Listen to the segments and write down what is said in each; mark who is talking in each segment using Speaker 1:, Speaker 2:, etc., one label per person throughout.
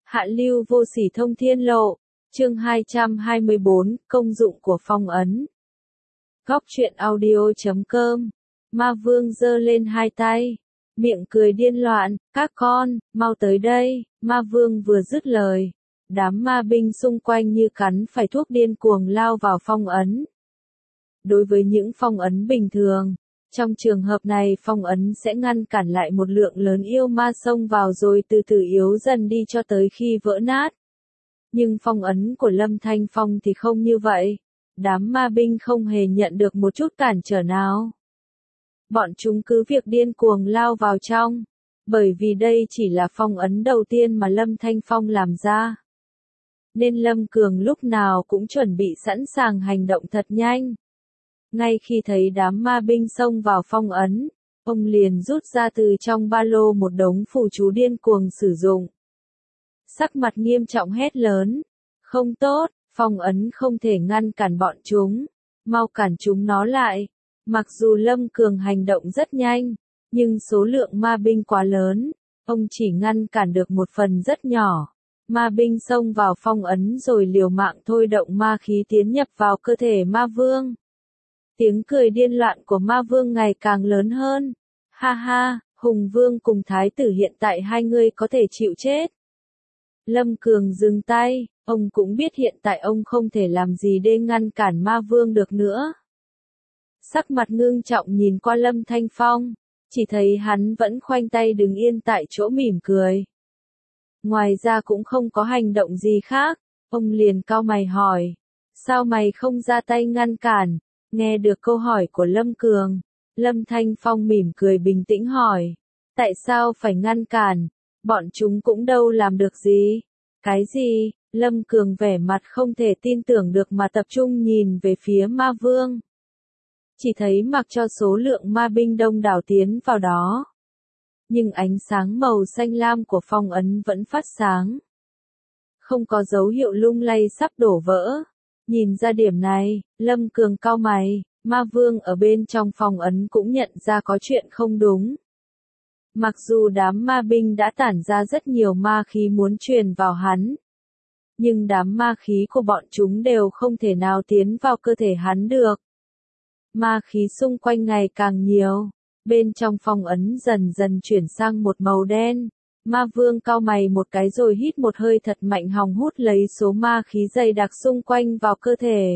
Speaker 1: Hạ lưu vô sỉ thông thiên lộ, chương 224, công dụng của phong ấn. Góc truyện audio.com. Ma vương giơ lên hai tay, miệng cười điên loạn, các con, mau tới đây. Ma vương vừa dứt lời, đám ma binh xung quanh như cắn phải thuốc điên cuồng lao vào phong ấn. Đối với những phong ấn bình thường, trong trường hợp này phong ấn sẽ ngăn cản lại một lượng lớn yêu ma xông vào rồi từ từ yếu dần đi cho tới khi vỡ nát. Nhưng phong ấn của Lâm Thanh Phong thì không như vậy. Đám ma binh không hề nhận được một chút cản trở nào. Bọn chúng cứ việc điên cuồng lao vào trong, bởi vì đây chỉ là phong ấn đầu tiên mà Lâm Thanh Phong làm ra. Nên Lâm Cường lúc nào cũng chuẩn bị sẵn sàng hành động thật nhanh. Ngay khi thấy đám ma binh xông vào phong ấn, ông liền rút ra từ trong ba lô một đống phù chú điên cuồng sử dụng. Sắc mặt nghiêm trọng hét lớn, không tốt, phong ấn không thể ngăn cản bọn chúng, mau cản chúng nó lại. Mặc dù Lâm Cường hành động rất nhanh, nhưng số lượng ma binh quá lớn, ông chỉ ngăn cản được một phần rất nhỏ. Ma binh xông vào phong ấn rồi liều mạng thôi động ma khí tiến nhập vào cơ thể ma vương. Tiếng cười điên loạn của ma vương ngày càng lớn hơn. Ha ha, Hùng Vương cùng Thái tử hiện tại hai người có thể chịu chết. Lâm Cường dừng tay, ông cũng biết hiện tại ông không thể làm gì để ngăn cản ma vương được nữa. Sắc mặt ngưng trọng nhìn qua Lâm Thanh Phong, chỉ thấy hắn vẫn khoanh tay đứng yên tại chỗ mỉm cười. Ngoài ra cũng không có hành động gì khác, ông liền cau mày hỏi, sao mày không ra tay ngăn cản? Nghe được câu hỏi của Lâm Cường, Lâm Thanh Phong mỉm cười bình tĩnh hỏi, tại sao phải ngăn cản? Bọn chúng cũng đâu làm được gì. Cái gì? Lâm Cường vẻ mặt không thể tin tưởng được mà tập trung nhìn về phía ma vương. Chỉ thấy mặc cho số lượng ma binh đông đảo tiến vào đó, nhưng ánh sáng màu xanh lam của phong ấn vẫn phát sáng. Không có dấu hiệu lung lay sắp đổ vỡ. Nhìn ra điểm này, Lâm Cường cau mày, ma vương ở bên trong phong ấn cũng nhận ra có chuyện không đúng. Mặc dù đám ma binh đã tản ra rất nhiều ma khí muốn truyền vào hắn, nhưng đám ma khí của bọn chúng đều không thể nào tiến vào cơ thể hắn được. Ma khí xung quanh ngày càng nhiều, bên trong phong ấn dần dần chuyển sang một màu đen. Ma vương cau mày một cái rồi hít một hơi thật mạnh hòng hút lấy số ma khí dày đặc xung quanh vào cơ thể.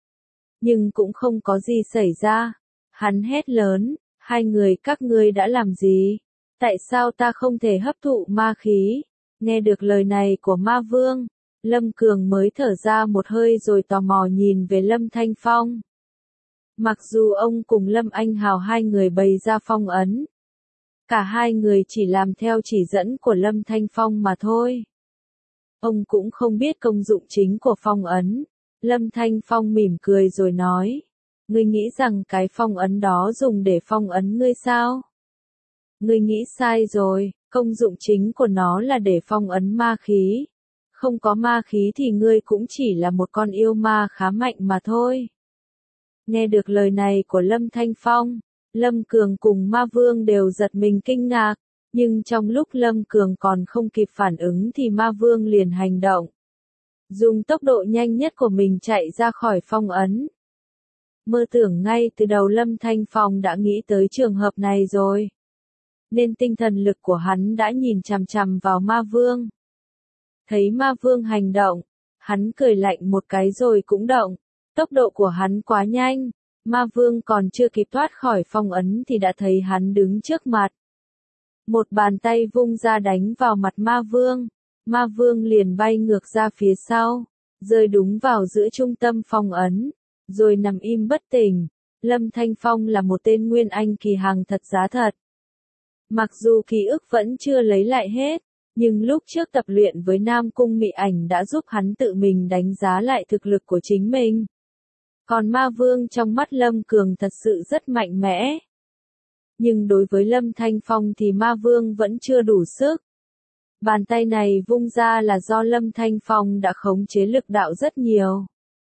Speaker 1: Nhưng cũng không có gì xảy ra. Hắn hét lớn, hai người các ngươi đã làm gì? Tại sao ta không thể hấp thụ ma khí? Nghe được lời này của ma vương, Lâm Cường mới thở ra một hơi rồi tò mò nhìn về Lâm Thanh Phong. Mặc dù ông cùng Lâm Anh Hào hai người bày ra phong ấn, cả hai người chỉ làm theo chỉ dẫn của Lâm Thanh Phong mà thôi. Ông cũng không biết công dụng chính của phong ấn. Lâm Thanh Phong mỉm cười rồi nói, ngươi nghĩ rằng cái phong ấn đó dùng để phong ấn ngươi sao? Ngươi nghĩ sai rồi, công dụng chính của nó là để phong ấn ma khí. Không có ma khí thì ngươi cũng chỉ là một con yêu ma khá mạnh mà thôi. Nghe được lời này của Lâm Thanh Phong, Lâm Cường cùng ma vương đều giật mình kinh ngạc, nhưng trong lúc Lâm Cường còn không kịp phản ứng thì ma vương liền hành động. Dùng tốc độ nhanh nhất của mình chạy ra khỏi phong ấn. Mơ tưởng ngay từ đầu Lâm Thanh Phong đã nghĩ tới trường hợp này rồi. Nên tinh thần lực của hắn đã nhìn chằm chằm vào ma vương. Thấy ma vương hành động, hắn cười lạnh một cái rồi cũng động. Tốc độ của hắn quá nhanh. Ma vương còn chưa kịp thoát khỏi phong ấn thì đã thấy hắn đứng trước mặt. Một bàn tay vung ra đánh vào mặt ma vương. Ma vương liền bay ngược ra phía sau, rơi đúng vào giữa trung tâm phong ấn, rồi nằm im bất tỉnh. Lâm Thanh Phong là một tên nguyên anh kỳ hàng thật giá thật. Mặc dù ký ức vẫn chưa lấy lại hết, nhưng lúc trước tập luyện với Nam Cung Mị Ảnh đã giúp hắn tự mình đánh giá lại thực lực của chính mình. Còn ma vương trong mắt Lâm Cường thật sự rất mạnh mẽ. Nhưng đối với Lâm Thanh Phong thì ma vương vẫn chưa đủ sức. Bàn tay này vung ra là do Lâm Thanh Phong đã khống chế lực đạo rất nhiều.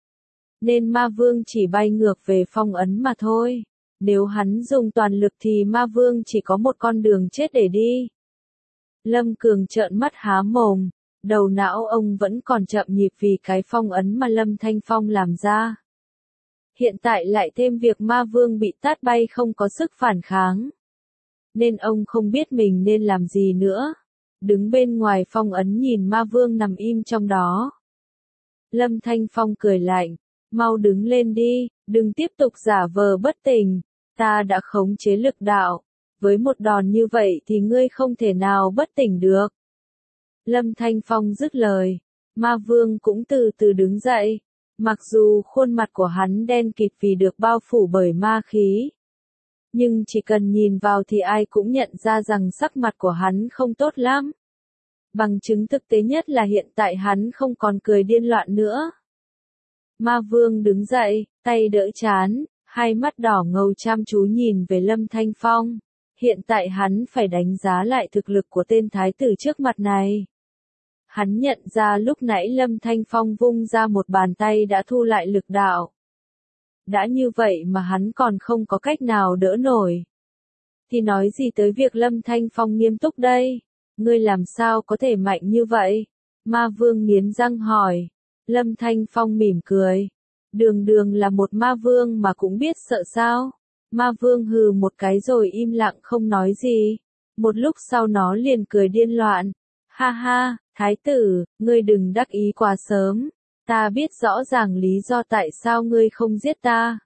Speaker 1: Nên ma vương chỉ bay ngược về phong ấn mà thôi. Nếu hắn dùng toàn lực thì ma vương chỉ có một con đường chết để đi. Lâm Cường trợn mắt há mồm, Đầu não ông vẫn còn chậm nhịp vì cái phong ấn mà Lâm Thanh Phong làm ra. Hiện tại lại thêm việc ma vương bị tát bay không có sức phản kháng. Nên ông không biết mình nên làm gì nữa. Đứng bên ngoài phong ấn nhìn ma vương nằm im trong đó. Lâm Thanh Phong cười lạnh, mau đứng lên đi, đừng tiếp tục giả vờ bất tỉnh, ta đã khống chế lực đạo, với một đòn như vậy thì ngươi không thể nào bất tỉnh được. Lâm Thanh Phong dứt lời, ma vương cũng từ từ đứng dậy, mặc dù khuôn mặt của hắn đen kịt vì được bao phủ bởi ma khí. Nhưng chỉ cần nhìn vào thì ai cũng nhận ra rằng sắc mặt của hắn không tốt lắm. Bằng chứng thực tế nhất là hiện tại hắn không còn cười điên loạn nữa. Ma vương đứng dậy, tay đỡ trán, hai mắt đỏ ngầu chăm chú nhìn về Lâm Thanh Phong. Hiện tại hắn phải đánh giá lại thực lực của tên thái tử trước mặt này. Hắn nhận ra lúc nãy Lâm Thanh Phong vung ra một bàn tay đã thu lại lực đạo. Đã như vậy mà hắn còn không có cách nào đỡ nổi. Thì nói gì tới việc Lâm Thanh Phong nghiêm túc đây? Ngươi làm sao có thể mạnh như vậy? Ma vương nghiến răng hỏi. Lâm Thanh Phong mỉm cười. Đường đường là một ma vương mà cũng biết sợ sao? Ma vương hừ một cái rồi im lặng không nói gì. Một lúc sau nó liền cười điên loạn. Ha ha, thái tử, ngươi đừng đắc ý quá sớm. Ta biết rõ ràng lý do tại sao ngươi không giết ta.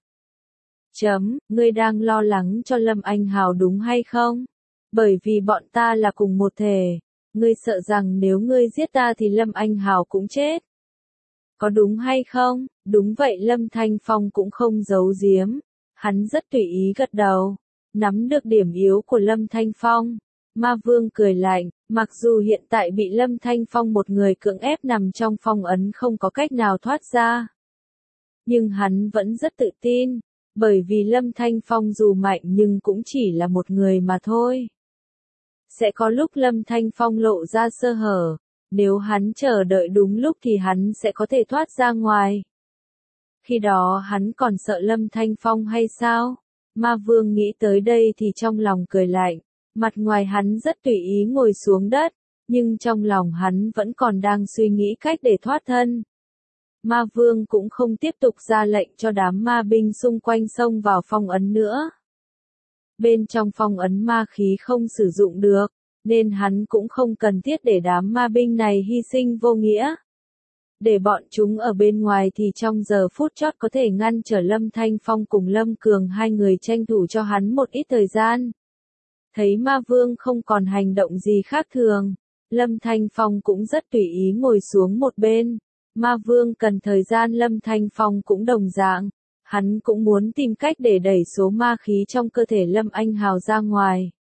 Speaker 1: Ngươi đang lo lắng cho Lâm Anh Hào đúng hay không? Bởi vì bọn ta là cùng một thể. Ngươi sợ rằng nếu ngươi giết ta thì Lâm Anh Hào cũng chết. Có đúng hay không? Đúng vậy, Lâm Thanh Phong cũng không giấu giếm. Hắn rất tùy ý gật đầu. Nắm được điểm yếu của Lâm Thanh Phong. Ma vương cười lạnh, mặc dù hiện tại bị Lâm Thanh Phong một người cưỡng ép nằm trong phong ấn không có cách nào thoát ra. Nhưng hắn vẫn rất tự tin, bởi vì Lâm Thanh Phong dù mạnh nhưng cũng chỉ là một người mà thôi. Sẽ có lúc Lâm Thanh Phong lộ ra sơ hở, nếu hắn chờ đợi đúng lúc thì hắn sẽ có thể thoát ra ngoài. Khi đó hắn còn sợ Lâm Thanh Phong hay sao? Ma vương nghĩ tới đây thì trong lòng cười lạnh. Mặt ngoài hắn rất tùy ý ngồi xuống đất, nhưng trong lòng hắn vẫn còn đang suy nghĩ cách để thoát thân. Ma vương cũng không tiếp tục ra lệnh cho đám ma binh xung quanh xông vào phong ấn nữa. Bên trong phong ấn ma khí không sử dụng được, nên hắn cũng không cần thiết để đám ma binh này hy sinh vô nghĩa. Để bọn chúng ở bên ngoài thì trong giờ phút chót có thể ngăn trở Lâm Thanh Phong cùng Lâm Cường, hai người tranh thủ cho hắn một ít thời gian. Thấy ma vương không còn hành động gì khác thường, Lâm Thanh Phong cũng rất tùy ý ngồi xuống một bên. Ma vương cần thời gian, Lâm Thanh Phong cũng đồng dạng. Hắn cũng muốn tìm cách để đẩy số ma khí trong cơ thể Lâm Anh Hào ra ngoài.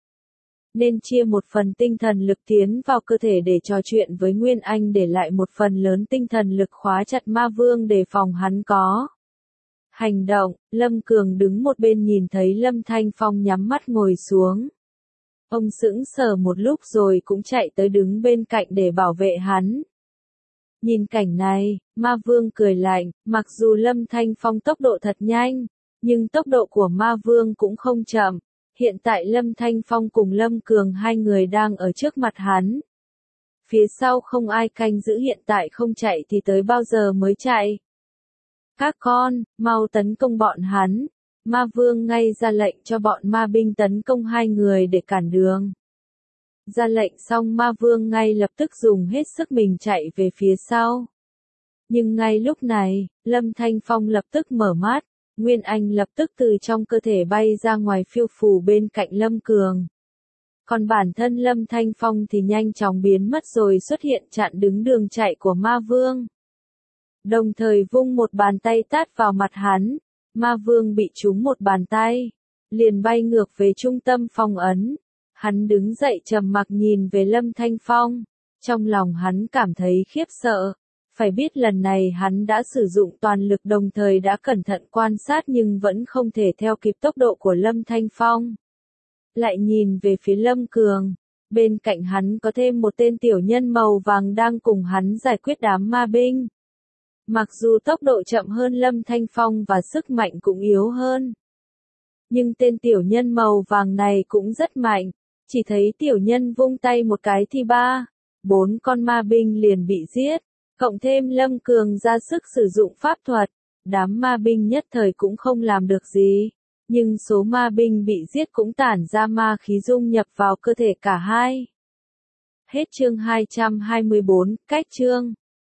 Speaker 1: Nên chia một phần tinh thần lực tiến vào cơ thể để trò chuyện với Nguyên Anh, để lại một phần lớn tinh thần lực khóa chặt ma vương để phòng hắn có hành động. Lâm Cường đứng một bên nhìn thấy Lâm Thanh Phong nhắm mắt ngồi xuống. Ông sững sờ một lúc rồi cũng chạy tới đứng bên cạnh để bảo vệ hắn. Nhìn cảnh này, ma vương cười lạnh, mặc dù Lâm Thanh Phong tốc độ thật nhanh, nhưng tốc độ của ma vương cũng không chậm. Hiện tại Lâm Thanh Phong cùng Lâm Cường hai người đang ở trước mặt hắn. Phía sau không ai canh giữ, hiện tại không chạy thì tới bao giờ mới chạy. Các con, mau tấn công bọn hắn. Ma vương ngay ra lệnh cho bọn ma binh tấn công hai người để cản đường. Ra lệnh xong ma vương ngay lập tức dùng hết sức mình chạy về phía sau. Nhưng ngay lúc này, Lâm Thanh Phong lập tức mở mắt, Nguyên Anh lập tức từ trong cơ thể bay ra ngoài phiêu phù bên cạnh Lâm Cường. Còn bản thân Lâm Thanh Phong thì nhanh chóng biến mất rồi xuất hiện chặn đứng đường chạy của ma vương. Đồng thời vung một bàn tay tát vào mặt hắn, ma vương bị trúng một bàn tay, liền bay ngược về trung tâm phong ấn. Hắn đứng dậy trầm mặc nhìn về Lâm Thanh Phong, trong lòng hắn cảm thấy khiếp sợ. Phải biết lần này hắn đã sử dụng toàn lực, đồng thời đã cẩn thận quan sát nhưng vẫn không thể theo kịp tốc độ của Lâm Thanh Phong. Lại nhìn về phía Lâm Cường, bên cạnh hắn có thêm một tên tiểu nhân màu vàng đang cùng hắn giải quyết đám ma binh. Mặc dù tốc độ chậm hơn Lâm Thanh Phong và sức mạnh cũng yếu hơn, nhưng tên tiểu nhân màu vàng này cũng rất mạnh. Chỉ thấy tiểu nhân vung tay một cái thì 4 con ma binh liền bị giết, cộng thêm Lâm Cường ra sức sử dụng pháp thuật, đám ma binh nhất thời cũng không làm được gì, nhưng số ma binh bị giết cũng tản ra ma khí dung nhập vào cơ thể cả hai. Hết chương 224, cách chương